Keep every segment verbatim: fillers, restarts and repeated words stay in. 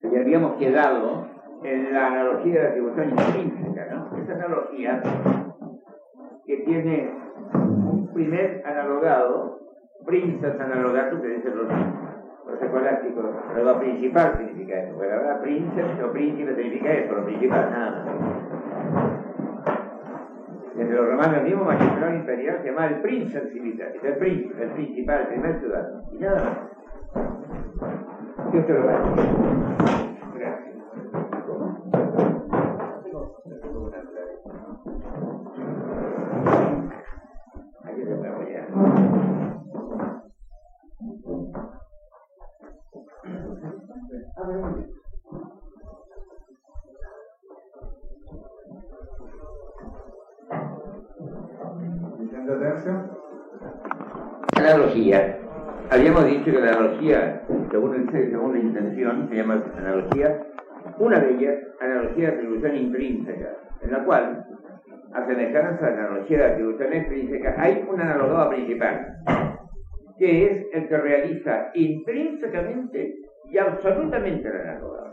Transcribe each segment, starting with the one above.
Y habíamos quedado en la analogía de la atribución intrínseca, ¿no? Esa analogía que tiene un primer analogado, princeps analogatum, que dice los, los escolásticos, lo principal significa eso, porque la verdad princeps o príncipe significa eso, lo principal, nada más. Desde los romanos mismo, magistrado imperial se llama el princeps civitatis, el príncipe, el principal, el primer ciudadano, y nada más. Dios te lo da. Gracias. Aquí te muevo ya. Analogía. Habíamos dicho que la analogía, según, el, según la intención, se llama analogía, una de ellas, analogía de atribución intrínseca, en la cual, a semejanza de la analogía de atribución extrínseca, hay un analogado principal, que es el que realiza intrínsecamente y absolutamente el analogado.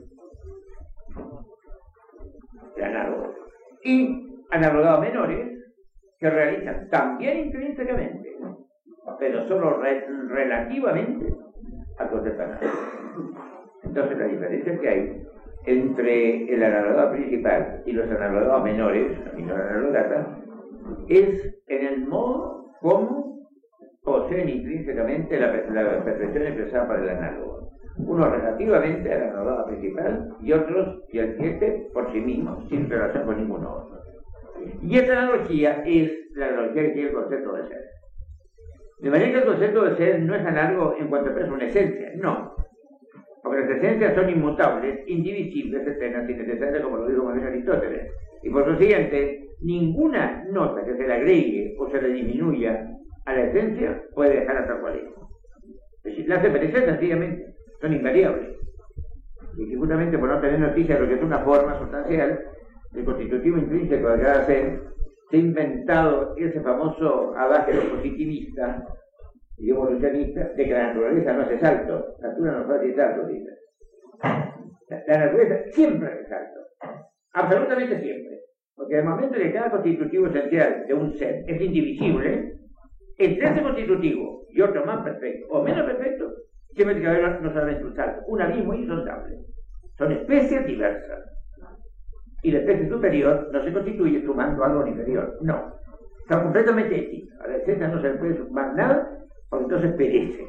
El análogo. Y analogados menores, que realizan también intrínsecamente, pero solo re relativamente al concepto análogo. Entonces, la diferencia que hay entre el analogado principal y los analogados menores, la menor analogata, es en el modo como poseen intrínsecamente la, la perfección expresada para el análogo. Uno relativamente al analogado principal y otros y el siete por sí mismo, sin relación con ninguno otro. Y esta analogía es la analogía que tiene el concepto de ser. De manera que el concepto de ser no es análogo en cuanto a una esencia, no. Porque las esencias son inmutables, indivisibles, eternas, innecesarias, como lo dijo Manuel Aristóteles. Y por lo siguiente, ninguna nota que se le agregue o se le disminuya a la esencia puede dejar tal cual es. Es decir, las diferencias sencillamente son invariables. Y que justamente por no tener noticia de lo que es una forma sustancial, el constitutivo intrínseco de cada ser, se ha inventado ese famoso adagio positivista y evolucionista de que la naturaleza no hace salto, la naturaleza no hace salto, dice. La, la naturaleza siempre hace salto, absolutamente siempre, porque el momento en que cada constitutivo esencial de un ser es indivisible, entre ese constitutivo y otro más perfecto o menos perfecto, siempre tiene que haber no solamente un salto, un abismo insondable. Son especies diversas. Y la especie superior no se constituye sumando algo inferior, no. Está completamente distinto. A la esencia no se le puede sumar nada, porque entonces perece.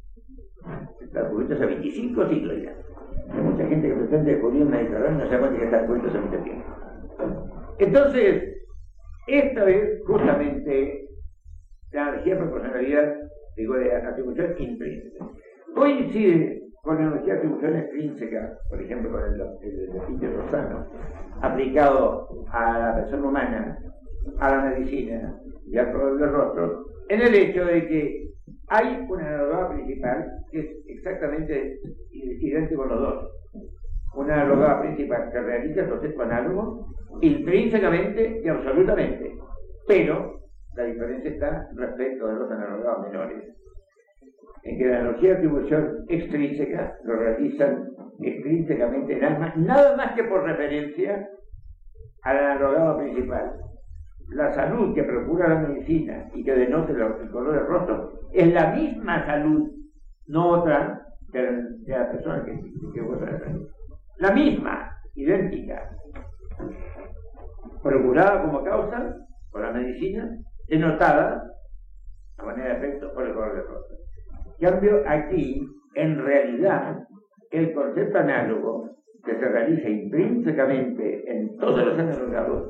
Está cubierto hace veinticinco siglos ya. Hay mucha gente que pretende descubrir el Mediterráneo y no se da cuenta que está cubierto hace mucho tiempo. Entonces, esta vez, justamente, la energía de proporcionalidad, digo, de atribución intrínseca, coincide con la energía de atribución extrínseca, por ejemplo, con el, el, el Peter Rosano, aplicado a la persona humana, a la medicina y al color del rostro, en el hecho de que hay una analogada principal que es exactamente idéntica con los dos. Una analogada principal que realiza el proceso análogo intrínsecamente y absolutamente, pero la diferencia está respecto de los analogados menores, en que la analogía de atribución extrínseca lo realizan extrínsecamente en alma, nada más que por referencia al analogado principal. La salud que procura la medicina y que denote el color del rostro es la misma salud, no otra de la, de la persona que, que goza de salud. La misma, idéntica, procurada como causa por la medicina, denotada a manera de efecto por el color del rostro. En cambio, aquí, en realidad, el concepto análogo, que se realiza intrínsecamente en todos los analogados,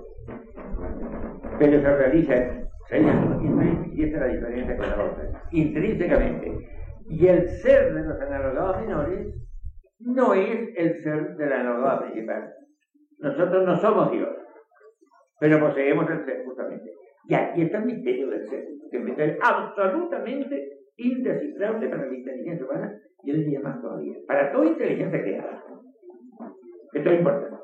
pero se realiza intrínsecamente, y esta es la diferencia con la otra, intrínsecamente. Y el ser de los analogados menores no es el ser del analogado principal. Nosotros no somos Dios, pero poseemos el ser, justamente. Y aquí está el misterio del ser, que es un misterio absolutamente indescifrable para la inteligencia humana, y yo diría más todavía, para toda inteligencia creada. Esto es importante.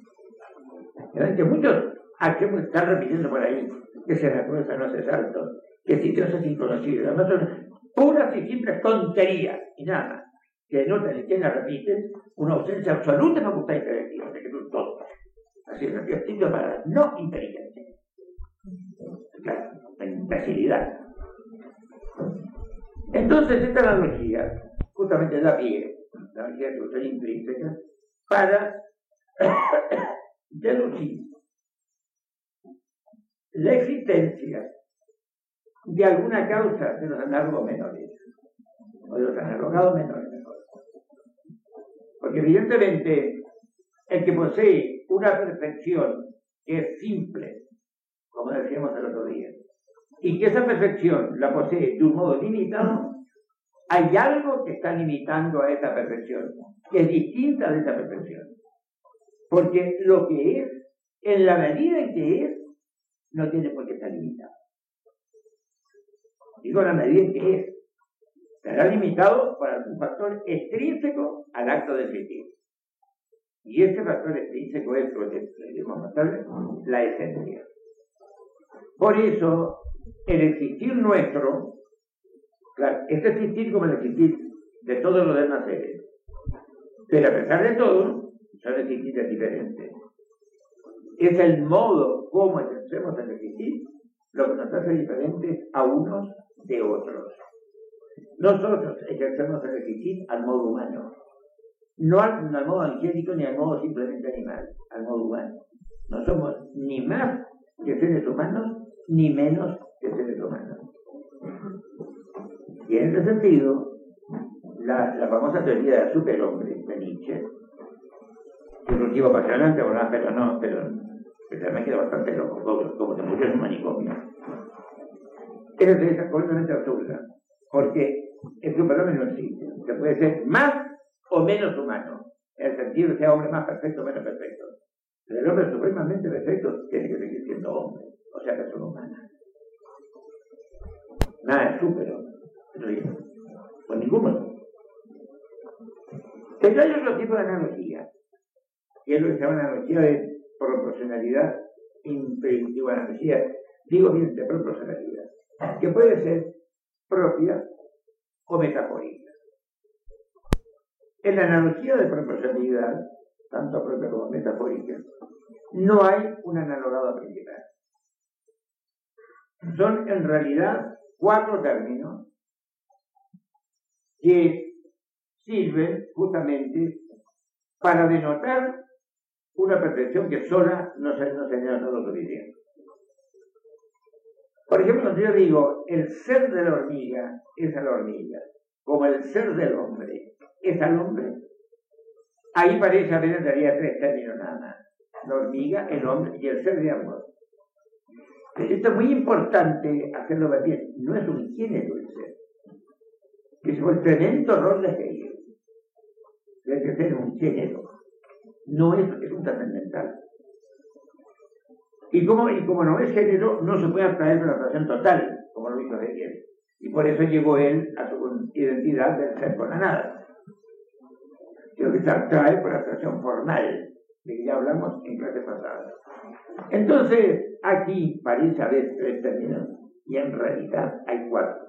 Que muchos hacemos están repitiendo por ahí que se la prueba no hace salto, que si Dios es inconocible, nosotros puras y simples tonterías y nada más. que denota en quien la repite una ausencia absoluta de facultad intelectiva, de que tú todo. Así es, el distinto para la no inteligencia. Claro, la imbecilidad. Entonces, esta analogía justamente da pie, la analogía que usted intrínseca, para deducir la existencia de alguna causa de los análogos menores, o de los analogados menores. Porque evidentemente el que posee una perfección que es simple, como decíamos el otro día, y que esa perfección la posee de un modo limitado, hay algo que está limitando a esa perfección, que es distinta de esa perfección. Porque lo que es, en la medida en que es, no tiene por qué estar limitado. Digo la medida en que es. Será limitado por algún factor extrínseco al acto de existir. Y ese factor extrínseco es, lo que debemos mostrarle, la esencia. Por eso, el existir nuestro, claro, es existir como el existir de todos los demás seres. Pero a pesar de todo, son existires diferentes. Es el modo como ejercemos el existir lo que nos hace diferentes a unos de otros. Nosotros ejercemos el existir al modo humano, no al, no al modo angélico ni al modo simplemente animal, al modo humano. No somos ni más que seres humanos, ni menos que seres humanos. Y en ese sentido, la, la famosa teoría del superhombre de Nietzsche, que es un tipo apasionante, ¿verdad? Pero no, pero, pero me queda bastante loco, como, como se murió en un manicomio. Esa teoría es completamente absurda, porque el superhombre no existe. Se puede ser más o menos humano, en el sentido de que sea hombre más perfecto o menos perfecto. Pero el hombre supremamente perfecto tiene que seguir siendo hombre, o sea, persona humana. Nada es superhombre, por ninguno. Pero hay otro tipo de analogía, que es lo que se llama analogía de proporcionalidad impredictiva, analogía, digo bien, de proporcionalidad, que puede ser propia o metafórica. En la analogía de proporcionalidad, tanto propia como metafórica, no hay un analogado principal. Son en realidad cuatro términos que sirven justamente para denotar una perfección que sola no se, no se ha notado suficiente. Por ejemplo, cuando yo digo el ser de la hormiga es a la hormiga, como el ser del hombre es al hombre, ahí parece haber en realidad tres términos nada más: la hormiga, el hombre y el ser de ambos. Pero esto es muy importante hacerlo ver bien. No es un género el ser. Es el tremendo error de Hegel. Debe que ser un género. No es, es un trascendental. Y como, y como no es género, no se puede abstraer de la abstracción total, como lo hizo Hegel. Y por eso llegó él a su identidad del ser con la nada. Lo que se abstrae por la abstracción formal, de que ya hablamos en clase pasada. Entonces, aquí parece haber tres términos, y en realidad hay cuatro.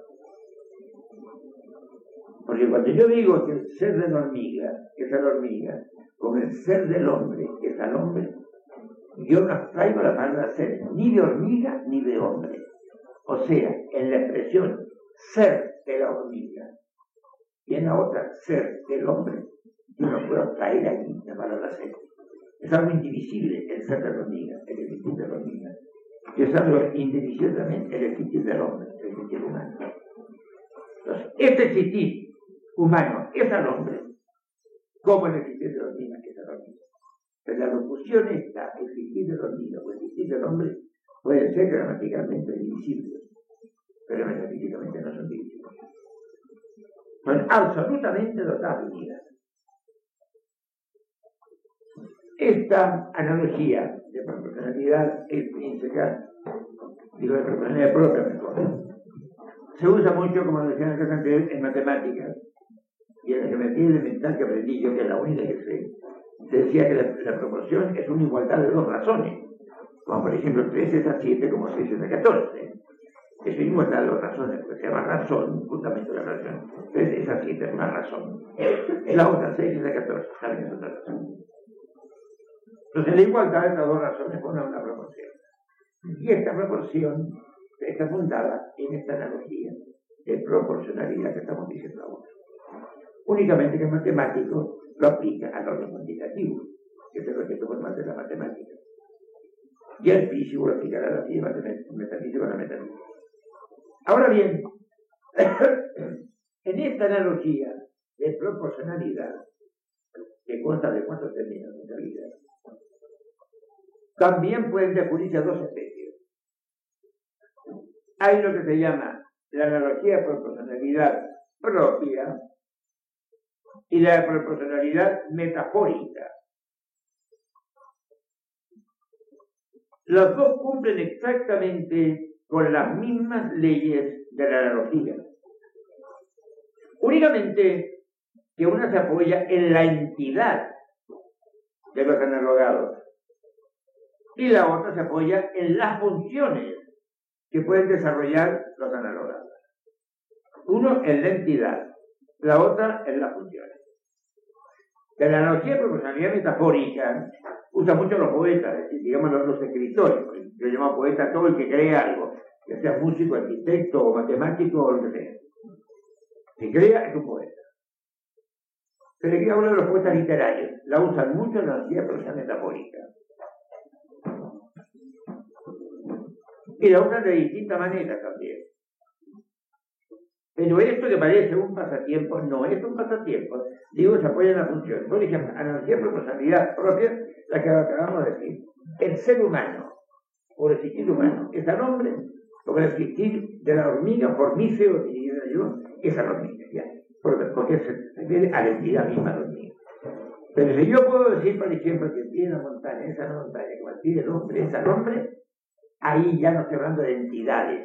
Porque cuando yo digo que el ser de la hormiga es a la hormiga, como el ser del hombre es al hombre, yo no abstraigo la palabra ser ni de hormiga ni de hombre. O sea, en la expresión ser de la hormiga y en la otra ser del hombre, yo no puedo abstraer aquí la palabra ser. Es algo indivisible el ser de la hormiga, el existir de la hormiga. Es algo indivisiblemente el existir del hombre, el existir humano. Entonces, este existir humano es al hombre, como el existir de la hormiga es al hombre. Pero la locución esta, el existir de la hormiga o el existir del hombre, puede ser gramaticalmente divisibles, pero metafísicamente no son divisibles. Son absolutamente dotadas de unidad. Esta analogía de proporcionalidad extrínseca, digo de proporcionalidad propia mejor, se usa mucho, como decía en el caso anterior, en matemáticas. Y en la geometría elemental que aprendí yo, que es la única que sé, se decía que la, la proporción es una igualdad de dos razones. Como por ejemplo tres es a siete como seis es a catorce. Eso mismo está en las razones, porque se llama razón, justamente la razón. Entonces esa sí es una razón. La otra seis y la catorce salen de otra razón. Entonces la igualdad de estas dos razones forma una proporción. Y esta proporción está fundada en esta analogía de proporcionalidad que estamos diciendo ahora. Únicamente que el matemático lo aplica al orden cuantitativo, que es el objeto formal de la matemática. Y el físico lo aplica a la física, el metafísico a la metafísica. Ahora bien, en esta analogía de proporcionalidad, que consta de cuatro términos en realidad, también pueden descubrirse dos especies. Hay lo que se llama la analogía de proporcionalidad propia y la proporcionalidad metafórica. Los dos cumplen exactamente con las mismas leyes de la analogía. Únicamente que una se apoya en la entidad de los analogados y la otra se apoya en las funciones que pueden desarrollar los analogados. Uno en la entidad, la otra en las funciones. De la analogía de proporcionalidad metafórica usa mucho los poetas, digamos los, los escritores. Yo llamo poeta a todo el que cree algo, que sea músico, arquitecto o matemático o lo que sea. Si crea es un poeta. Pero aquí hablo de los poetas literarios, la usan mucho en la analogía de proporcionalidad metafórica. Y la usan de distintas maneras también. Pero esto que parece un pasatiempo, no es un pasatiempo. Digo, se apoya en la función. Por ejemplo, analogía de proporcionalidad propia, la que acabamos de decir. El ser humano, o el existir humano, es al hombre, como el existir de la hormiga, formífero, diría yo, es a la hormiga, ¿ya? Porque se refiere a la entidad misma de la hormiga. Pero si yo puedo decir, por ejemplo, que tiene una montaña, esa montaña, como el pie del hombre, es al hombre, ahí ya no estoy hablando de entidades.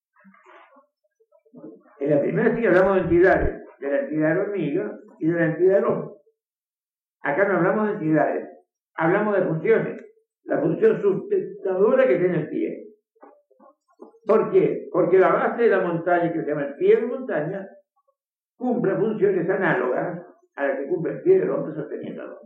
En la primera sí hablamos de entidades, de la entidad de la hormiga y de la entidad del hombre. Acá no hablamos de entidades, hablamos de funciones. La función sustentadora que tiene el pie. ¿Por qué? Porque la base de la montaña, que se llama el pie de montaña, cumple funciones análogas a las que cumple el pie del hombre sosteniéndolo.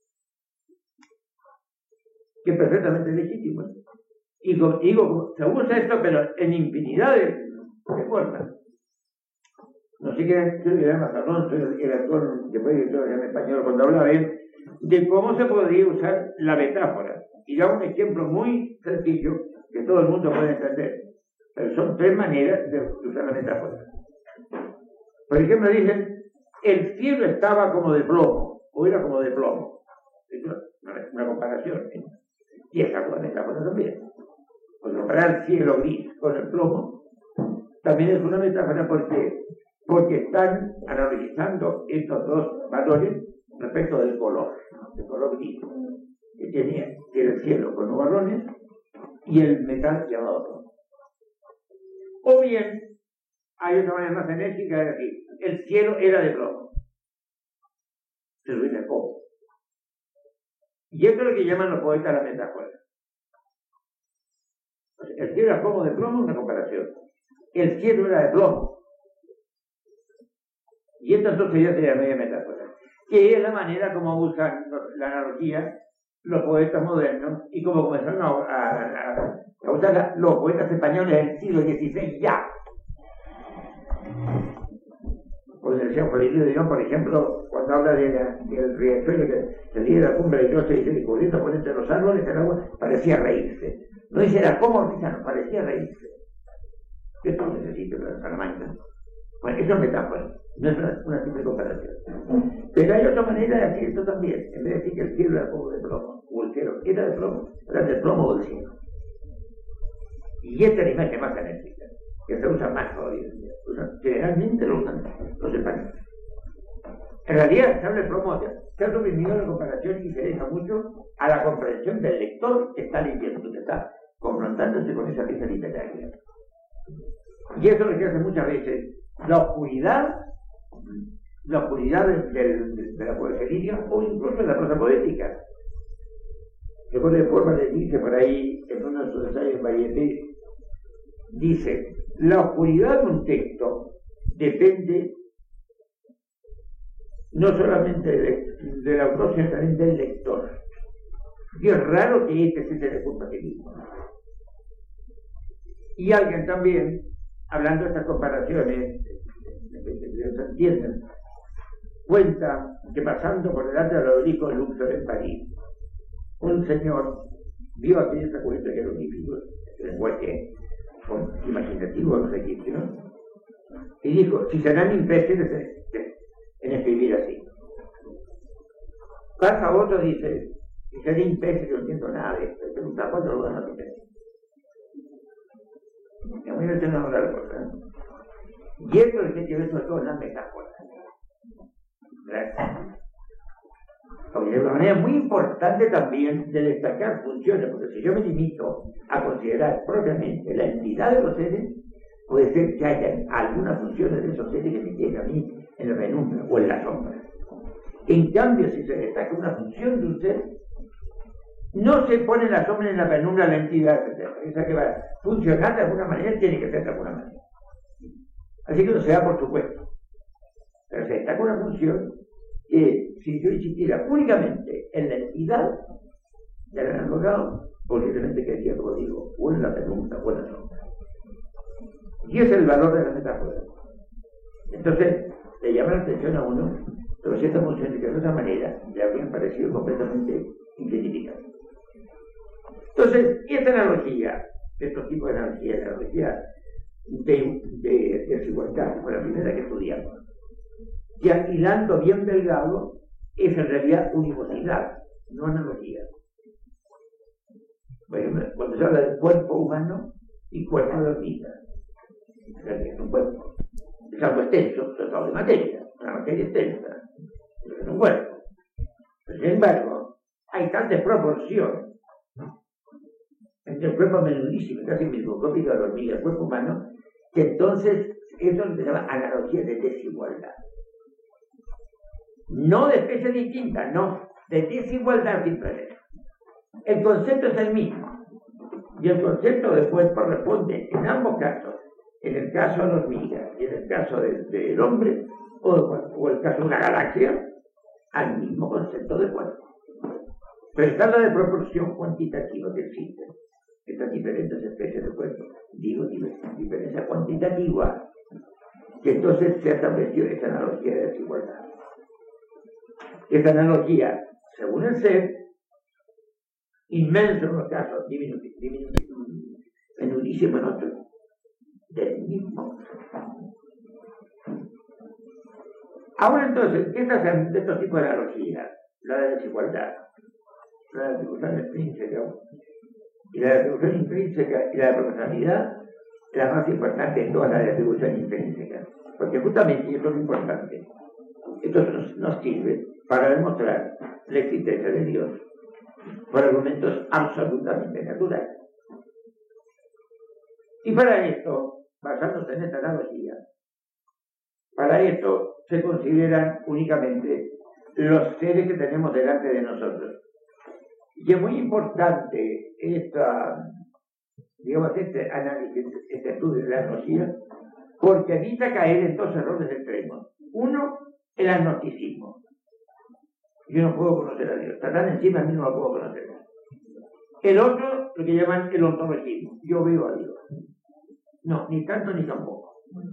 Que es perfectamente legítimo. Y como digo, se usa esto, pero en infinidad de, de formas. No sé qué se le llama Alonso, el actor que fue director en español, cuando hablaba él de cómo se podría usar la metáfora. Y da un ejemplo muy sencillo que todo el mundo puede entender. Pero son tres maneras de usar la metáfora. Por ejemplo, dicen, el cielo estaba como de plomo, o era como de plomo. Es una comparación, ¿eh? Y esa una metáfora también. Pues comparar el cielo gris con el plomo también es una metáfora porque, porque están analizando estos dos valores respecto del color, el color gris, que tiene el cielo con los marrones y el metal llamado plomo. O bien, hay otra manera más enérgica de decir, el cielo era de plomo. Se lo dice poco. Y esto es lo que llaman los poetas la metáfora. El cielo era como de plomo, una comparación. El cielo era de plomo. Y esto entonces ya sería media metáfora. Que es la manera como usan la analogía los poetas modernos y como comenzaron a, a, a, a usar los poetas españoles del siglo dieciséis ya. Pues decía Felipe de León, por ejemplo, cuando habla de la, del riachuelo que salía de la cumbre de Dios y dice, descubriendo por entre los árboles, el agua parecía reírse. No dice era como Ortizano, parecía reírse. Esto necesito para Salamanca. Bueno, eso es metáfora, no es una, una simple comparación. Pero hay otra manera de decir esto también. En vez de decir que el cielo era como de plomo, o el cielo era de plomo, era de plomo del cielo. Y esta es la imagen más enérgica, que se usa más todavía. Generalmente lo usan los españoles. En realidad, se habla de plomo, se ha suprimido la comparación y se deja mucho a la comprensión del lector que está leyendo, que está confrontándose con esa pieza literaria. Y eso es lo que hace muchas veces la oscuridad, la oscuridad de, de, de la poesía lírica o incluso de la prosa poética. Recuerdo de forma le dice por ahí en uno de sus ensayos en Varieté, dice, la oscuridad de un texto depende no solamente de, del autor, sino también del lector. Y es raro que este se dé culpa a sí mismo. Y alguien también, hablando de estas comparaciones, que se entienden, cuenta que pasando por delante del obelisco de Luxor en París, un señor vio aquella sacueta jeroglífico, el lenguaje imaginativo de los egipcios, y dijo, si serán imbéciles en escribir así. Pasa otro, dice, si serán imbéciles, no entiendo nada de esto, pregunta cuánto lo van a entender. Y a mí no tengo nada de cosa. Y esto es que ve sobre todo en las metáforas. Porque de una manera muy importante también de destacar funciones, porque si yo me limito a considerar propiamente la entidad de los seres, puede ser que haya algunas funciones de esos seres que me lleguen a mí en la penumbra o en la sombra. En cambio, si se destaca una función de un ser, no se pone en la sombra y en la penumbra la entidad del ser. Esa que va a funcionar de alguna manera tiene que ser de alguna manera. Así que no se da por supuesto. Pero se destaca una función que si yo insistiera únicamente en la entidad del enamorado, posiblemente quedaría, como digo, o en la penumbra o en la sombra. Y ese es el valor de la metáfora. Entonces, le llama la atención a uno, pero ciertas funciones que de otra manera le habrían parecido completamente insignificantes. Entonces, esta analogía, estos tipos de analogía, la analogía de, de desigualdad, fue la primera que estudiamos, que hilando bien delgado es en realidad unimosidad, no analogía. Bueno, cuando se habla del cuerpo humano y cuerpo de hormiga, en realidad es un cuerpo. Es algo extenso, es algo de materia, una materia extensa, pero es un cuerpo. Pero, sin embargo, hay tal desproporción entre el cuerpo menudísimo, casi microscópico de la hormiga y el cuerpo humano, que entonces eso se llama analogía de desigualdad. No de especies distintas, no, de desigualdad simplemente. El concepto es el mismo. Y el concepto después corresponde en ambos casos, en el caso de la hormiga y en el caso del de hombre, o, o el caso de una galaxia, al mismo concepto de cuerpo. Pero está la de proporción cuantitativa que existe. Estas diferentes especies de cuerpo, digo diferencia cuantitativa, que entonces se estableció esta analogía de desigualdad. Esta analogía, según el ser, inmenso en unos casos, menudísimo en otros, del mismo. Ahora entonces, ¿qué están de estos tipos de analogías? La de desigualdad, la de atribución extrínseca, y la de atribución intrínseca y la de proporcionalidad, la más importante de todas las de atribución intrínseca. Porque justamente, y eso es lo importante, esto nos, nos sirve para demostrar la existencia de Dios por argumentos absolutamente naturales. Y para esto, basándose en esta analogía, para esto se consideran únicamente los seres que tenemos delante de nosotros. Y es muy importante esta, digamos, este análisis, este estudio de la analogía, porque evita caer en dos errores extremos. Uno, el agnosticismo. Yo no puedo conocer a Dios. Está tan encima de mí, no lo puedo conocer. El otro, lo que llaman el ontologismo. Yo veo a Dios. No, ni tanto ni tampoco.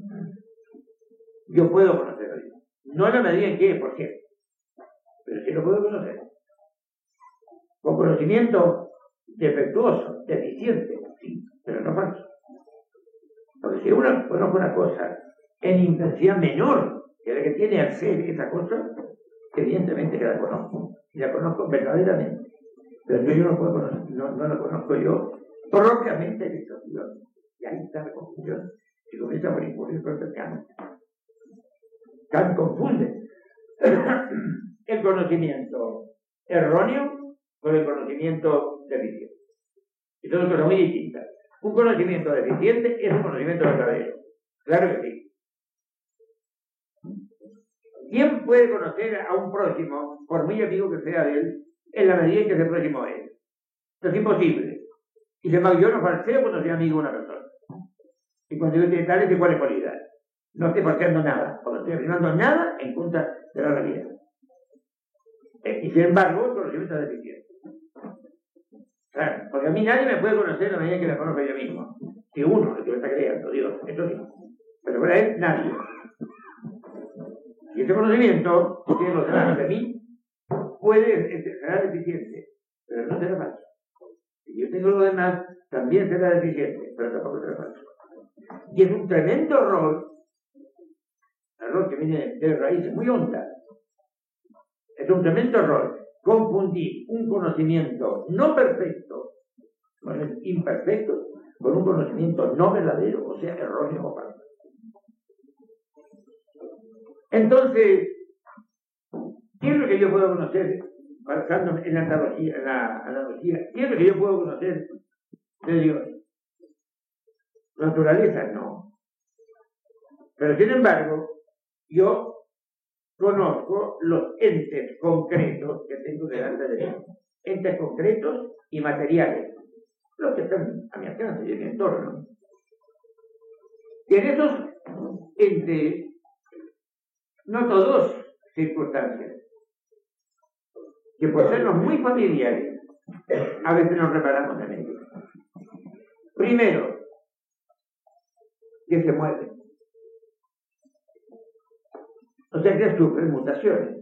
Yo puedo conocer a Dios. No en la medida en que, por cierto. Pero sí lo puedo conocer. Con conocimiento defectuoso, deficiente, sí, pero no falso. Porque si uno conoce una cosa en intensidad menor que la que tiene al ser esa cosa, evidentemente que la conozco, y la conozco verdaderamente. Pero yo no puedo conocer, no, no la conozco yo propiamente de esa opción. Y ahí está la confusión. Se comienza por incurrir por el Kant. Kant confunde el conocimiento erróneo con el conocimiento deficiente. Y son dos cosas muy distintas. Un conocimiento deficiente es un conocimiento verdadero. Claro que sí. ¿Quién puede conocer a un próximo, por muy amigo que sea de él, en la medida en que ese próximo es? Esto es imposible. Y sin embargo, yo no falseo cuando soy amigo de una persona. Y cuando digo tales, ¿de cuál es cualidad? No estoy paseando nada, o no estoy afirmando nada en contra de la realidad. Y sin embargo, el conocimiento es deficiente. Claro, porque a mí nadie me puede conocer la medida que me conozco yo mismo. Si uno, el que lo está creando, Dios, eso sí. Pero para él, nadie. Y ese conocimiento que tiene los demás de mí puede ser deficiente, pero no será falso. Si yo tengo lo demás, también será deficiente, pero tampoco será falso. Y es un tremendo error, error que viene de raíces muy hondas. Es un tremendo error confundir un conocimiento no perfecto, no es imperfecto, con un conocimiento no verdadero, o sea, erróneo o falso. Entonces, ¿qué es lo que yo puedo conocer, basándome en la analogía, en la analogía? ¿Qué es lo que yo puedo conocer de Dios? Naturaleza, no. Pero sin embargo, yo conozco los entes concretos que tengo delante de mí. Entes concretos y materiales. Los que están a mi alcance y en mi entorno. Y en esos entes noto dos circunstancias que por sernos muy familiares a veces nos reparamos en ellos. Primero, que se mueven. O sea que sufren mutaciones.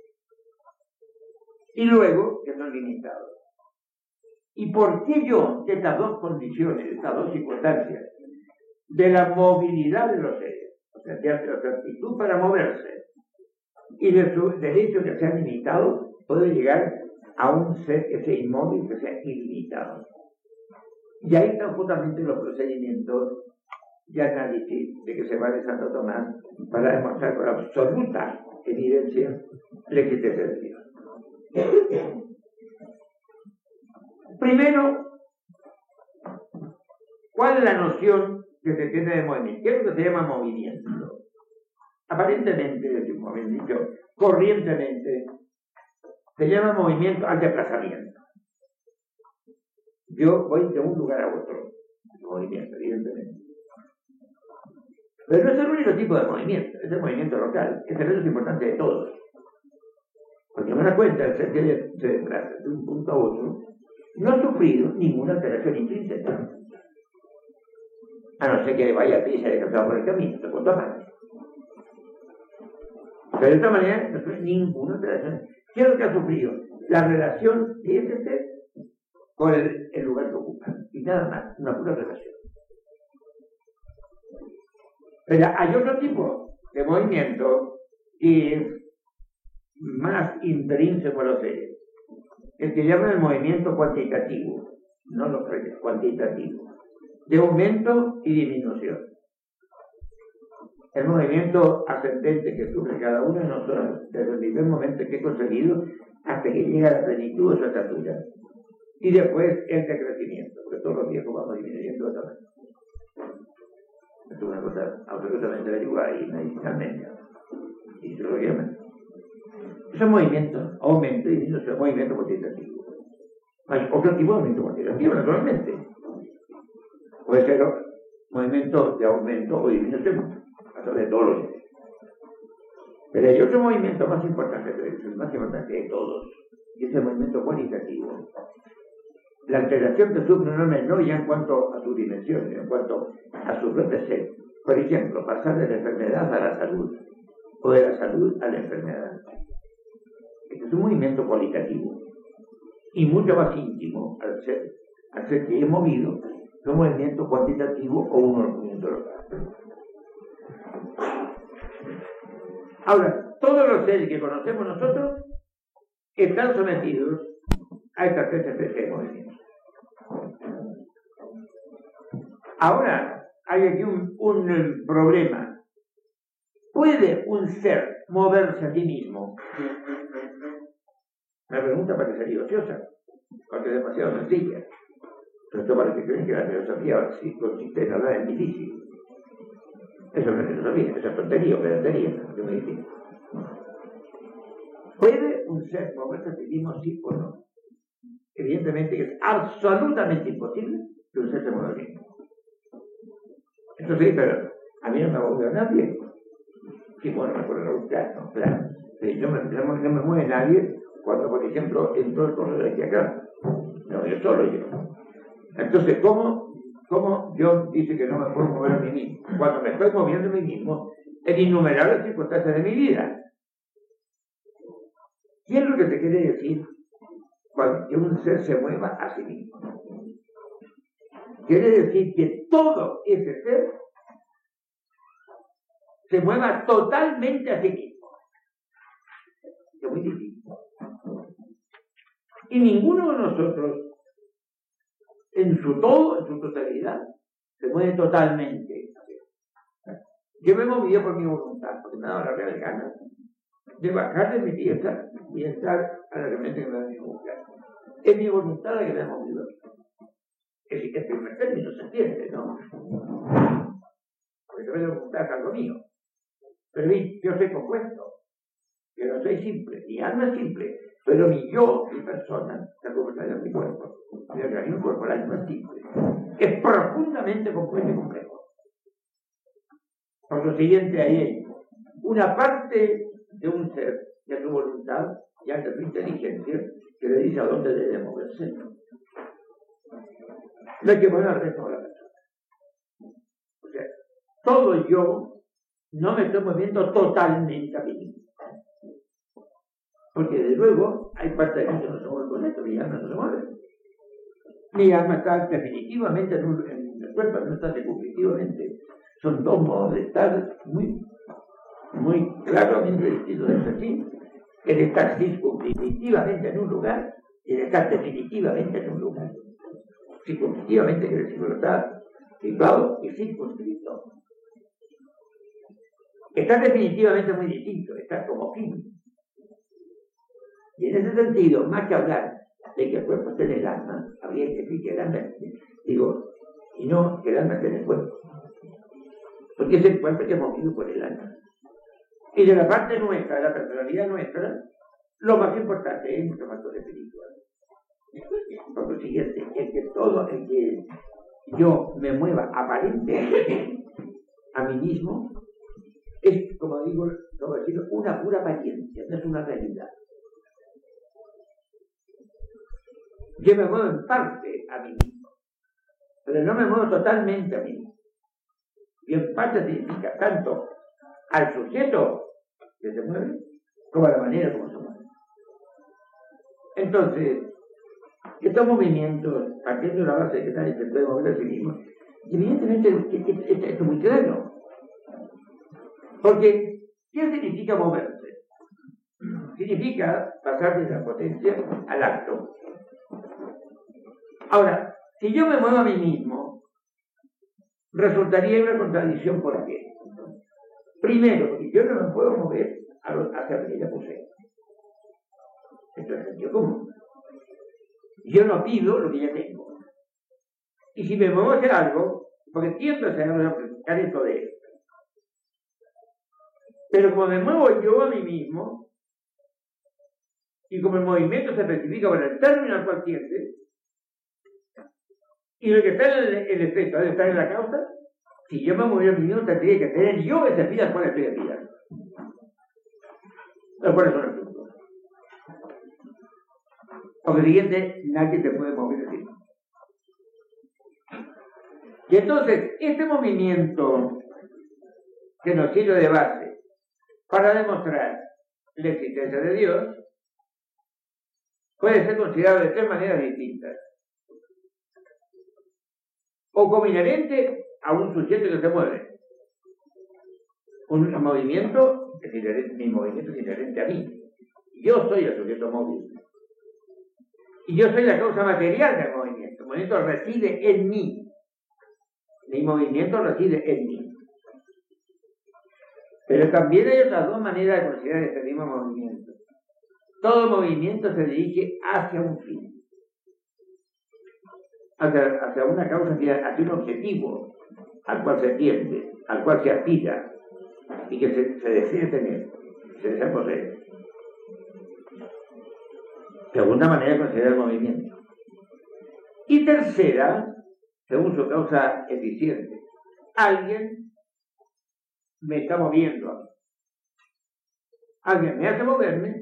Y luego que son limitados. ¿Y por qué yo, de estas dos condiciones, de estas dos circunstancias, de la movilidad de los seres, o sea, de su actitud para moverse, y de su derecho de ser limitado, puedo llegar a un ser que sea inmóvil, que sea ilimitado? Y ahí están justamente los procedimientos de análisis de que se va de Santo Tomás para demostrar con absoluta evidencia la existencia de Dios. Primero, ¿cuál es la noción que se tiene de movimiento? ¿Qué es lo que se llama movimiento? Aparentemente, decimos, dicho, corrientemente, se llama movimiento al desplazamiento. Yo voy de un lugar a otro, movimiento, evidentemente. Pero no es el único tipo de movimiento, es el movimiento local, que es el menos importante de todos. Porque me da cuenta, el ser que se desplaza de un punto a otro, no ha sufrido ninguna alteración intrínseca. A no ser que vaya a pie y se haya cansado por el camino, se cuenta más. Pero de esta manera no sufre ninguna alteración. ¿Qué es lo que ha sufrido? La relación de ese ser con el, el lugar que ocupa. Y nada más, una pura relación. Pero hay otro tipo de movimiento que es más intrínseco a los seres, el que llaman el movimiento cuantitativo, no lo creen, cuantitativo, de aumento y disminución. El movimiento ascendente que sufre cada uno de nosotros desde el primer momento que he conseguido hasta que llega a la plenitud de su estatura. Y después el decrecimiento, porque todos los días vamos disminuyendo de tamaño. Es una cosa absolutamente averiguada y medicinalmente. Y fisiológicamente. Esos movimientos, aumento y disminución, movimiento cuantitativo. Hay otro tipo de movimiento cuantitativo, naturalmente. Puede ser movimiento de aumento o disminución, a través de todos los seres. Pero hay otro movimiento más importante, el más importante de todos, y es el movimiento cualitativo. La alteración que sufre un hombre no ya en cuanto a sus dimensiones, en cuanto a su propio ser. Por ejemplo, pasar de la enfermedad a la salud, o de la salud a la enfermedad. Este es un movimiento cualitativo, y mucho más íntimo al ser, al ser que he movido, que un movimiento cuantitativo o un movimiento local. Ahora, todos los seres que conocemos nosotros están sometidos a esta tres especies de movimientos. Ahora, hay aquí un, un problema. ¿Puede un ser moverse a sí mismo? La pregunta parece ociosa, porque es demasiado sencilla. Pero esto parece que la filosofía consiste en hablar en difícil. Eso no es filosofía, eso es tontería o pedantería, que me dicen. ¿Puede un ser moverse a sí mismo, sí o no? Evidentemente que es absolutamente imposible que un ser se mueva bien. Eso sí, pero a mí no me movió nadie. Sí, bueno, me puedo buscar, ¿no? Claro. Sí, no, me, no, no me mueve nadie cuando, por ejemplo, entro el correo de aquí acá. No, yo solo yo. Entonces, ¿cómo, cómo Dios dice que no me puedo mover a mí mismo? Cuando me estoy moviendo a mí mismo en innumerables circunstancias de mi vida. ¿Qué es lo que te quiere decir cuando que un ser se mueva a sí mismo? Quiere decir que todo ese ser se mueva totalmente a sí mismo. Es muy difícil. Y ninguno de nosotros, en su todo, en su totalidad, se mueve totalmente. Yo me he movido por mi voluntad, porque me ha dado la real gana de bajar de mi pieza y estar a la realmente que me da mi voluntad. Es mi voluntad la que me ha movido. Es decir, que el primer término se entiende, ¿no? Porque la voluntad es algo mío. Pero yo soy compuesto. Yo no soy simple. Mi alma es simple. Pero mi yo, mi persona, la compuesta de mi cuerpo, mi organismo corporal no es simple. Es profundamente compuesto y complejo. Por lo siguiente, ahí hay una parte de un ser, de su voluntad y de su inteligencia, que le dice a dónde debe moverse. No hay que poner al resto de la persona. O sea, todo yo no me estoy moviendo totalmente a mí mismo. Porque desde luego hay parte de mí que no se mueve con esto, mi alma no se mueve. Mi alma está definitivamente en, un, en el cuerpo, no está definitivamente. Son dos modos de estar muy, muy claramente distintos entre sí. El estar circunscriptivamente en un lugar y el estar definitivamente en un lugar. Circunscriptivamente quiere decir que está situado y circunscrito. Está definitivamente muy distinto, está como fin. Y en ese sentido, más que hablar de que el cuerpo esté en el alma, habría que decir que el alma, digo, y no que el alma esté en el cuerpo. Porque es el cuerpo que es movido por el alma. Y de la parte nuestra, de la personalidad nuestra, lo más importante es nuestro factor espiritual. Por lo siguiente, el que todo, el que yo me mueva aparentemente a mí mismo, es, como digo, como decir, una pura apariencia, no es una realidad. Yo me muevo en parte a mí mismo, pero no me muevo totalmente a mí mismo. Y en parte significa tanto al sujeto que se mueve, como a la manera como se mueve. Entonces, estos movimientos, partiendo de la base de que nadie se puede mover a sí mismo, evidentemente esto es muy claro. Porque, ¿qué significa moverse? Significa pasar de la potencia al acto. Ahora, si yo me muevo a mí mismo, resultaría una contradicción. ¿Por qué? Primero, porque yo no me puedo mover hacia lo que ya poseo. Esto es sentido común. Yo no pido lo que ya tengo. Y si me muevo a hacer algo, porque tiendo a hacer algo, carezco de él. Pero como me muevo yo a mí mismo, y como el movimiento se especifica por el término al cual tiende, y lo que está en el, el efecto debe estar en la causa, si yo me moví a mí mismo, tendría que tener yo ese fin al cual estoy aspirando. Pero por eso no es punto. Por el siguiente, nadie se puede mover así. Y entonces, este movimiento que nos sirve de base para demostrar la existencia de Dios puede ser considerado de tres maneras distintas. O como inherente a un sujeto que se mueve. Un movimiento es inherente, mi movimiento es inherente a mí. Yo soy el sujeto móvil. Y yo soy la causa material del movimiento. El movimiento reside en mí. Mi movimiento reside en mí. Pero también hay otras dos maneras de considerar este mismo movimiento. Todo movimiento se dirige hacia un fin. Hacia, hacia una causa, hacia un objetivo al cual se tiende, al cual se aspira y que se, se decide tener, se desea poseer. Segunda manera de considerar el movimiento. Y tercera, según su causa eficiente. alguien me está moviendo a mí. Alguien me hace moverme,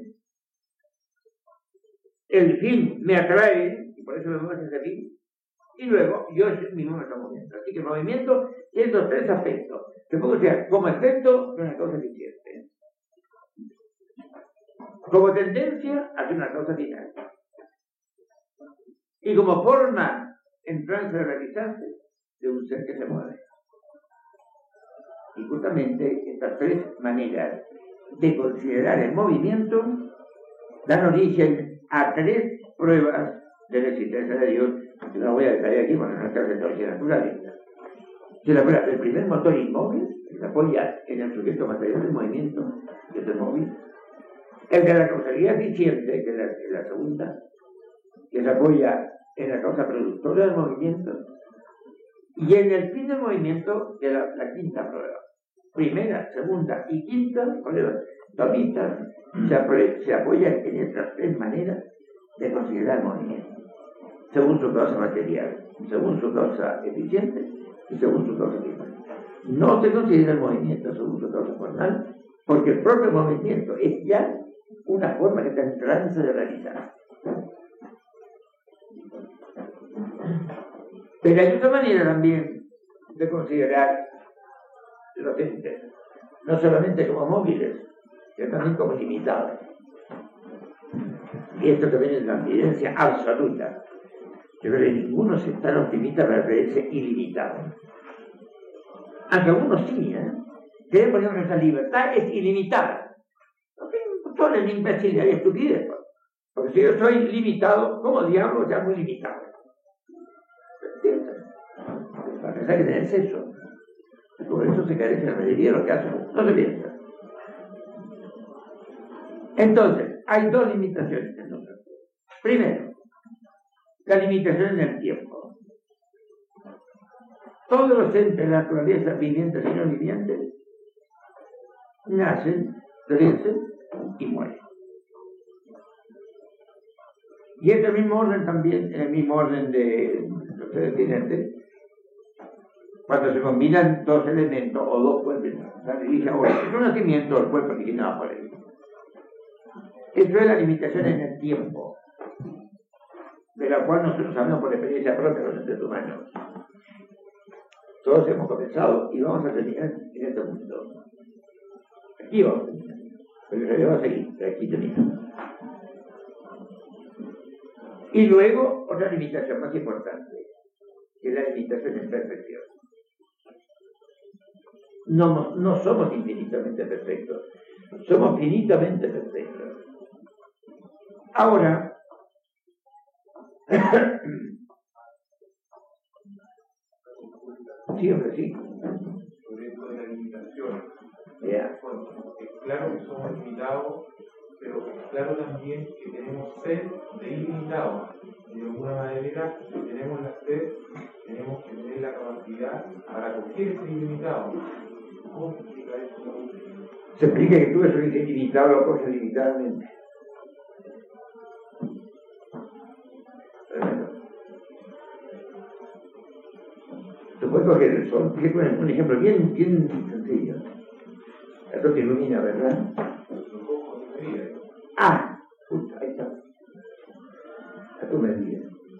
el fin me atrae, y por eso me muevo hacia el fin, y luego yo mismo me estoy moviendo. Así que el movimiento tiene estos tres aspectos, que puedo ser como efecto de una causa eficiente, como tendencia hacia una causa final, y como forma en trance de realizarse de un ser que se mueve. Y justamente estas tres maneras de considerar el movimiento dan origen a tres pruebas de la existencia de Dios, que no voy a detallar aquí porque no está en teología naturalista. Se la prueba del primer motor inmóvil, que se apoya en el sujeto material del movimiento, que es el móvil. El de la causalidad eficiente, que es la, es la segunda, que se apoya en la causa productora del movimiento, y en el fin del movimiento, que es la, la quinta prueba. Primera, segunda y quinta pruebas tomistas se, apoya, se apoyan en estas tres maneras de considerar el movimiento, según su causa material, según su causa eficiente y según su causa final. No se considera el movimiento según su causa formal, porque el propio movimiento es ya una forma que está en trance de realizar. Pero hay otra manera también de considerar los entes, no solamente como móviles, sino también como limitados. Y esto también es la evidencia absoluta. Yo creo que ninguno se está optimista para creerse ilimitado. Aunque algunos sí, ¿eh? Creen, por ejemplo, que nuestra libertad es ilimitada. No tengo toda la imbecilidad y estupidez. Porque si yo soy limitado, como diablo ya muy limitado. Para pensar que tener sexo. Por eso se carece la mayoría de los casos. No se piensa. Entonces, hay dos limitaciones en nosotros. Primero, la limitación en el tiempo. Todos los entes de la naturaleza, vivientes y no vivientes, nacen, crecen y mueren. Y en el mismo orden también, en el mismo orden de los seres vivientes, cuando se combinan dos elementos o dos cuerpos, se dice ahora, es un nacimiento del cuerpo originado por él. Eso es la limitación en el tiempo, de la cual nosotros sabemos por experiencia propia los seres humanos. Todos hemos comenzado y vamos a terminar en este mundo. Aquí vamos a terminar, pero en realidad va a seguir, de aquí terminamos. Y luego, otra limitación más importante, que es la limitación en perfección. No, no somos infinitamente perfectos, somos finitamente perfectos. Ahora, sí, hombre, sí. Sobre esto de la limitación. Yeah. Bueno, es claro que somos limitados, pero es claro también que tenemos sed de ilimitado. Y de alguna manera, si tenemos la sed, tenemos que tener la capacidad para coger ese ilimitado. ¿Cómo se explica eso? Se explica que tú eres ilimitado, lo coges limitadamente. Se puede coger el sol, fíjate un ejemplo bien, bien sencillo. Esto te ilumina, ¿verdad? Ah, justo, ahí está. A tu medida.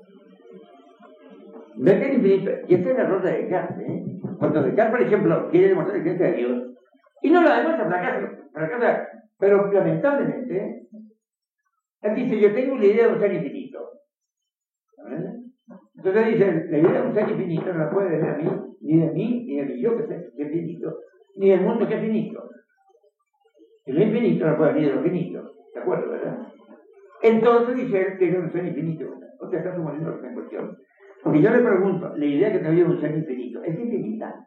Ve que el infinito, y esta es la ruta de Descartes, ¿eh? Cuando Descartes, por ejemplo, quiere demostrar la existencia de Dios, y no lo demuestra, fracasa, fracasa, pero lamentablemente, ¿eh? Él dice, yo tengo la idea de un ser infinito. ¿Verdad? Entonces dice, la idea de un ser infinito no la puede ver a mí, ni de mí, ni de mi yo que es finito, ni del mundo que es finito. Y lo infinito no puede venir de lo finito, ¿de acuerdo, verdad? Entonces dice él que es un ser infinito. O sea, está suponiendo lo que está en cuestión. Porque yo le pregunto, la idea que te había de un ser infinito, ¿es infinita?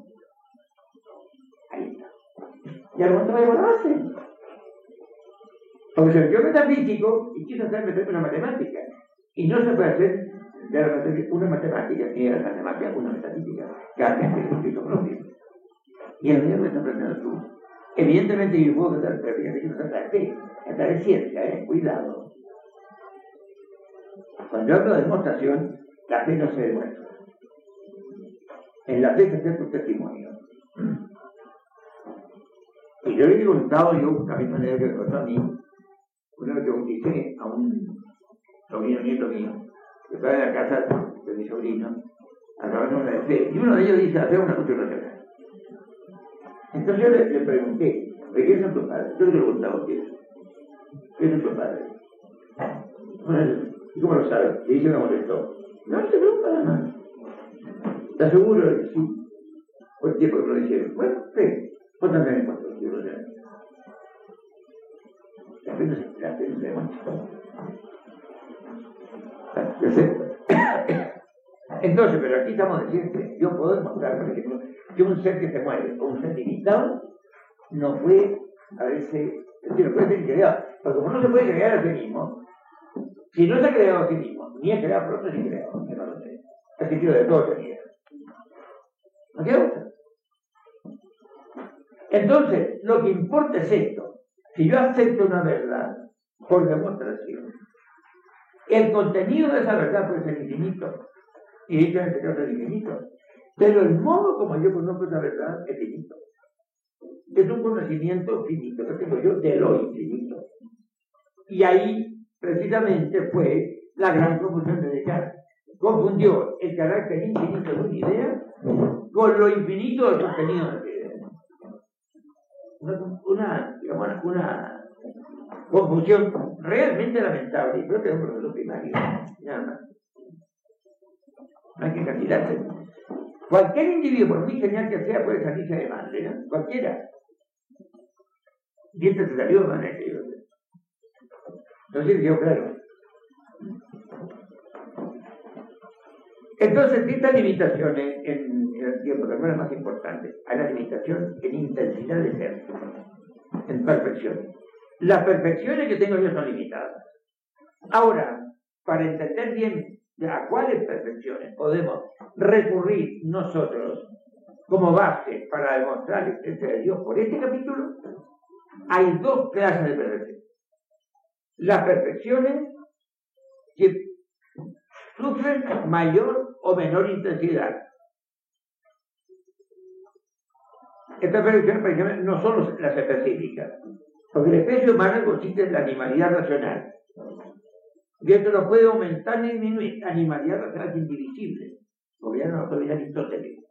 Ahí está. Y al momento me lo hace. Porque se yo metafísico y quiso hacer meter una matemática. Y no se puede hacer de la matemática una matemática, ni de la matemática una metafísica. Cada quien tiene su sitio propio. Y el mío lo está aprendiendo tú. Evidentemente yo puedo tratar, pero fíjate que no trata de fe, trata de ciencia, ¿eh? Cuidado. Cuando yo hablo de demostración, la fe no se demuestra. En la fe se hace tu testimonio. Y yo le he contado, yo una vez manera que me contó a mí, una vez que bauticé a un sobrino nieto mío, que estaba en la casa de mi sobrino, a través de una fe, y uno de ellos dice hacer una cuestión nacional. Entonces yo le, le pregunté, ¿de quién son tus padres? Yo le he preguntado, ¿qué es? ¿Qué son tus padres? Bueno, ¿y cómo lo sabes? Le dice una molestó. No, se pregunta nada más. ¿Estás seguro de que sí? Por el tiempo que lo dijeron. Bueno, sí. ¿Cuántos años cuántos? La fe no se la fe no se demuestra. Entonces, pero aquí estamos diciendo, yo puedo demostrar, por ejemplo, que un ser que se mueve o un ser limitado no puede a veces, es decir, no puede ser creado, porque como no se puede crear a sí mismo, si no se ha creado a sí mismo, ni es creado por otro, ni creado, que no lo sé. El sentido de todo tenía. ¿No queda otra? Entonces, lo que importa es esto. Si yo acepto una verdad por demostración, el contenido de esa verdad puede ser infinito, y dicho en este caso es infinito, pero el modo como yo conozco esa verdad es finito. Es un conocimiento finito que tengo yo de lo infinito. Y ahí, precisamente, fue la gran confusión de Descartes. Confundió el carácter infinito de una idea con lo infinito del contenido de la idea. Una, una, digamos, una confusión realmente lamentable, y creo que es un profesor primario, nada más. No hay que castigarse. Cualquier individuo, por muy genial que sea, puede salirse de madre, ¿no? Cualquiera. Y este se salió de manera que yo. Entonces, yo, claro. Entonces, estas limitaciones en, en el tiempo, que no es la más importante, hay la limitación en intensidad de ser, en perfección. Las perfecciones que tengo yo son limitadas. Ahora, para entender bien a cuáles perfecciones podemos recurrir nosotros como base para demostrar la existencia de Dios por este capítulo, hay dos clases de perfecciones. Las perfecciones que sufren mayor o menor intensidad. Estas perfecciones, por ejemplo, no son las específicas, porque la especie humana consiste en la animalidad racional. Y esto no puede aumentar ni disminuir. Animalidad racional es indivisible. Gobierno la autoridad aristotélica.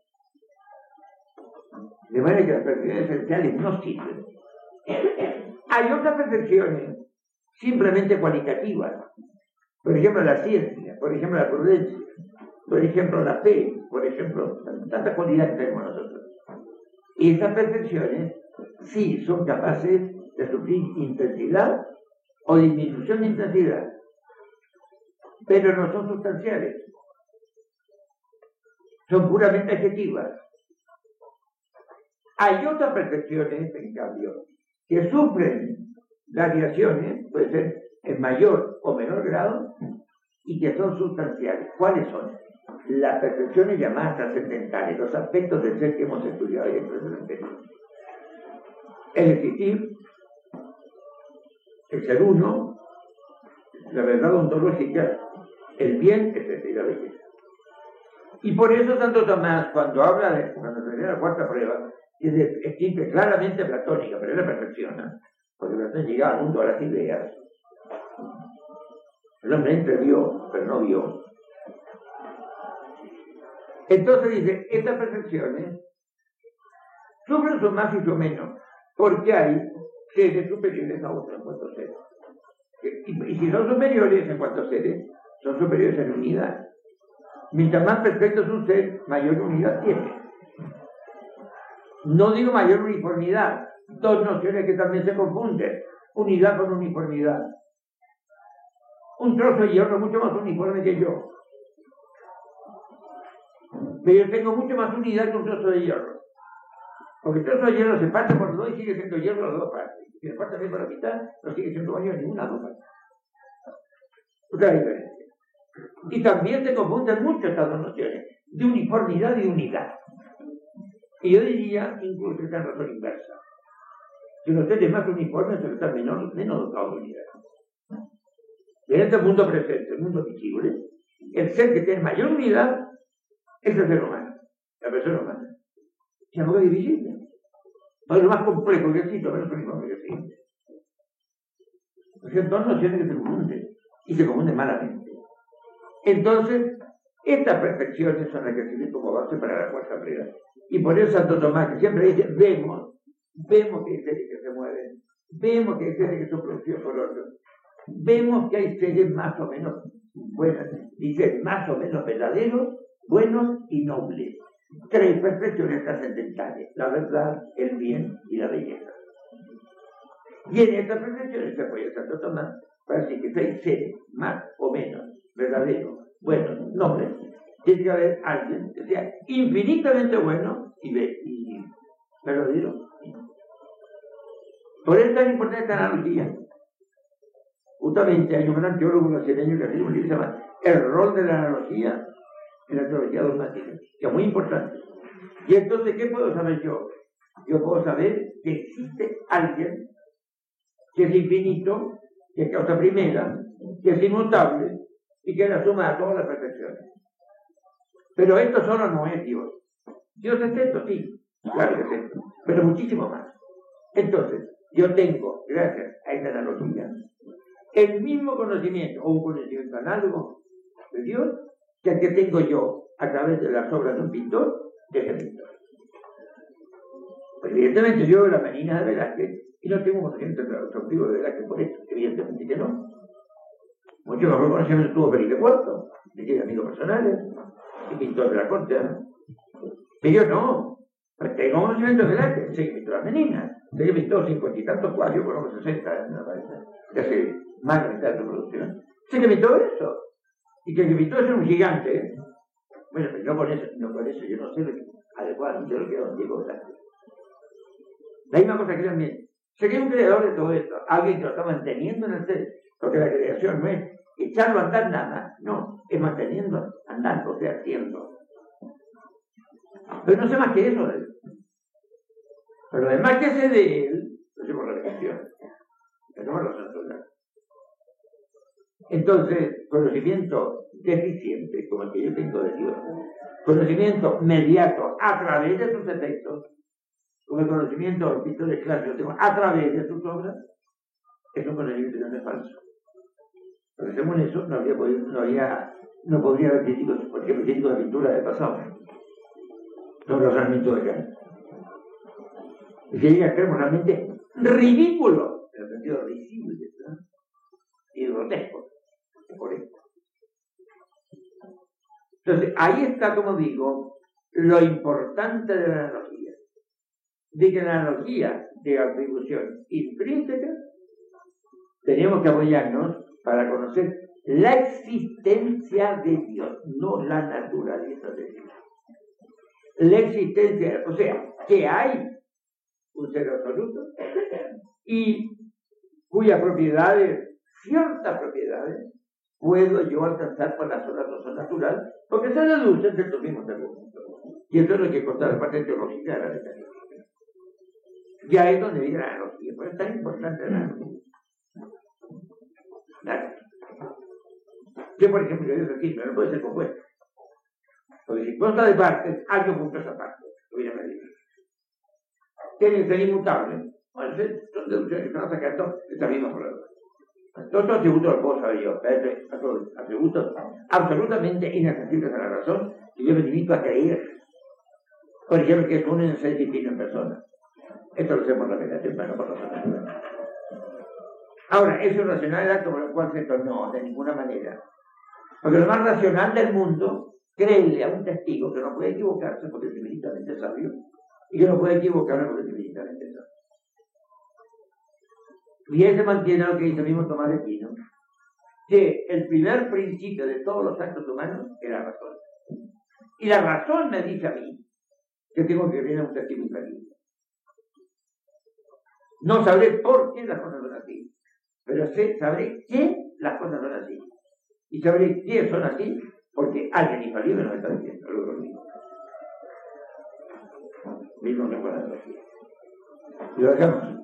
De manera que las perfecciones esenciales no sirven. Hay otras perfecciones simplemente cualitativas. Por ejemplo, la ciencia, por ejemplo, la prudencia, por ejemplo, la fe, por ejemplo, tantas cualidades que tenemos nosotros. Y estas perfecciones sí son capaces de sufrir intensidad o disminución de intensidad, pero no son sustanciales. Son puramente adjetivas. Hay otras perfecciones, en cambio, que sufren variaciones, puede ser en mayor o menor grado, y que son sustanciales. ¿Cuáles son? Las perfecciones llamadas trascendentales, los aspectos del ser que hemos estudiado en el proceso anterior. El existir, el ser uno, la verdad ontológica, el bien, etcétera, y la belleza. Y por eso Santo Tomás, cuando habla de, cuando se la cuarta prueba, es de existe claramente platónica, pero él la perfecciona, porque Platón llegaba al mundo a las ideas. El hombre entrevió, pero no vio. Entonces dice, estas perfecciones sufren su más y su menos, porque hay seres superiores a otros en cuanto a seres. Y, y si son superiores en cuanto a seres, son superiores en unidad. Mientras más perfecto es un ser, mayor unidad tiene. No digo mayor uniformidad, dos nociones que también se confunden, unidad con uniformidad. Un trozo de hierro es mucho más uniforme que yo, pero yo tengo mucho más unidad que un trozo de hierro, porque el trozo de hierro se parte por dos y sigue siendo hierro las dos partes. Si se parte por la mitad, no sigue siendo hierro ninguna dos partes. Otra diferencia. Y también se confunden mucho estas dos nociones, de uniformidad y unidad. Y yo diría, incluso que está en razón inversa. Si uno es más uniforme, se está menos, menos dotado de unidad. En este mundo presente, el mundo visible, el ser que tiene mayor unidad es el ser humano. la persona humana. Es algo difícil. No es lo más complejo que existe, pero es lo mismo que existe. Porque son nociones que se confunden, y se confunden malamente. Entonces, estas perfecciones son las que sirven como base para la cuarta prueba. Y por eso Santo Tomás, que siempre dice, vemos, vemos que hay seres que se mueven, vemos que hay seres que son producidos por otros, vemos que hay seres más o menos buenos, dice más o menos verdaderos, buenos y nobles. Tres perfecciones trascendentales: la verdad, el bien y la belleza. Y en estas perfecciones se apoya Santo Tomás para decir que hay seres más o menos verdaderos, buenos, nobles. Tiene que haber alguien que sea infinitamente bueno y, y verdadero. Por eso es tan importante esta analogía. Justamente hay un gran teólogo brasileño que escribe un libro que se llama El rol de la analogía en la teología dogmática, que es muy importante. Y entonces, ¿qué puedo saber yo? Yo puedo saber que existe alguien que es infinito, que es causa primera, que es inmutable y que es la suma de todas las perfecciones. Pero esto solo no es Dios. Dios es esto, sí, claro que es esto, pero muchísimo más. Entonces, yo tengo, gracias a esta analogía, el mismo conocimiento, o un conocimiento análogo de Dios, que el que tengo yo a través de las obras de un pintor, de ese pintor. Pues evidentemente yo veo la Menina de Velázquez y no tengo un conocimiento exhaustivo de Velázquez por esto, evidentemente que no. Mucho mejor conocimiento tuvo Felipe cuarto, que tiene amigos personales, y pintor de la corte, ¿no? Pero yo no, pues tengo conocimiento de Velázquez, sé que pintó la Menina, sé que pintó cincuenta y tantos cuadros, por unos sesenta, me parece, casi más de la mitad de su producción. Sé que pintó eso, y que el que pintó es un gigante, ¿eh? Bueno, pero no con eso, no con eso, yo no sé lo que, adecuadamente lo que era un Diego Velázquez. La misma cosa que también, sé que es un creador de todo esto, alguien que lo está manteniendo en el ser, porque la creación no es echarlo a andar nada más, no, es manteniendo andando, o sea, haciendo. Pero no sé más que eso de él. Pero además que sé de él, lo sé por la revelación, que no me lo santo. Entonces, conocimiento deficiente, como el que yo tengo de Dios, conocimiento mediato a través de sus efectos, como el conocimiento de los pintores clásicos tengo a través de sus obras, es un conocimiento que no es falso. Porque según eso, no habría podido, no había, no podría haber críticos, por ejemplo, críticos de pintura del pasado, no los realmente de Kant. Y que llega a ser moralmente ridículo, en el sentido risible, ¿no? Y grotesco, por esto. Entonces, ahí está, como digo, lo importante de la analogía. De que la analogía de atribución intrínseca tenemos que apoyarnos para conocer la existencia de Dios, no la naturaleza de Dios. La existencia, o sea, que hay un ser absoluto y cuyas propiedades, ciertas propiedades, puedo yo alcanzar por la sola razón natural, porque se deducen de estos mismos argumentos. Y eso es lo que consta la parte teológica de la mecánica. Ya es donde viene la analogía, por eso es tan importante la analogía. Claro. Yo, por ejemplo, yo digo aquí, pero no puede ser compuesto. Porque si consta de partes, algo junto a esa parte, hubiera medido. Tiene que ser inmutable. Bueno, son deducciones que se van sacando de esta misma prueba. Todos estos atributos los puedo saber yo, atributos absolutamente inaccesibles a la razón, que yo me limito a creer. Por ejemplo, que es uno en ser distinto en persona. Esto lo sé por la revelación, pero no por racionalidad. Ahora, ¿eso es racionalidad sobre el cual se no, de ninguna manera? Porque lo más racional del mundo, créele a un testigo que no puede equivocarse porque es infinitamente sabio, y que no puede equivocarse porque es infinitamente sabio. Y él se mantiene lo que dice el mismo Tomás de Aquino, que el primer principio de todos los actos humanos es la razón. Y la razón me dice a mí que tengo que venir a un testigo infalible. No sabré por qué las cosas son así, pero sé, sabré qué las cosas son así. Y sabré qué son así porque alguien infalible nos está diciendo, lo mismo. Mismo que con la analogía. Y lo dejamos.